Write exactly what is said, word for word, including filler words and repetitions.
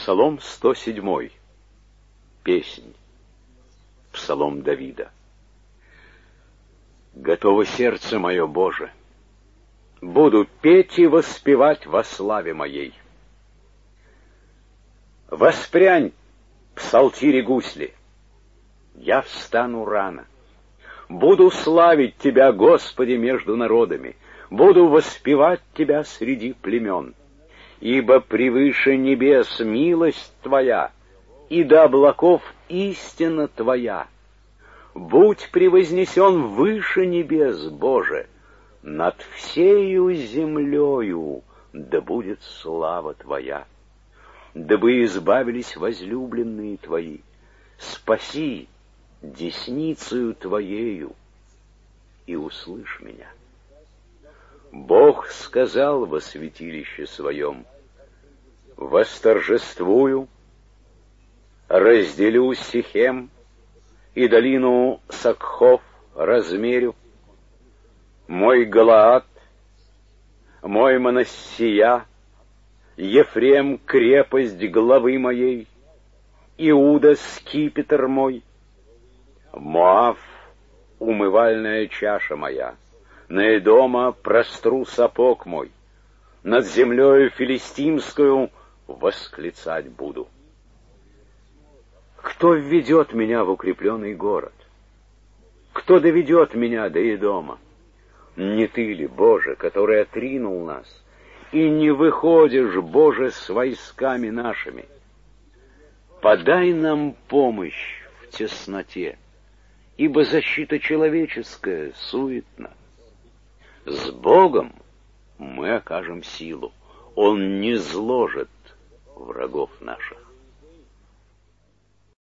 Псалом сто седьмой. Песнь. Псалом Давида. Готово сердце мое, Боже, буду петь и воспевать во славе моей. Воспрянь, псалтири гусли, я встану рано. Буду славить Тебя, Господи, между народами, буду воспевать Тебя среди племен. Ибо превыше небес милость Твоя, и до облаков истина Твоя. Будь превознесен выше небес, Боже, над всею землею да будет слава Твоя. Дабы избавились возлюбленные Твои, спаси десницею Твоею и услышь меня. Бог сказал во святилище своем: восторжествую, разделю Сихем и долину Сакхов размерю. Мой Галаад, мой Манассия, Ефрем — крепость главы моей, Иуда — скипетр мой, Моав — умывальная чаша моя, на Эдома простру сапог мой, над землею филистимскую восклицать буду. Кто введет меня в укрепленный город? Кто доведет меня до Эдома? Не Ты ли, Боже, который отринул нас, и не выходишь, Боже, с войсками нашими? Подай нам помощь в тесноте, ибо защита человеческая суетна. С Богом мы окажем силу, Он не зложит врагов наших.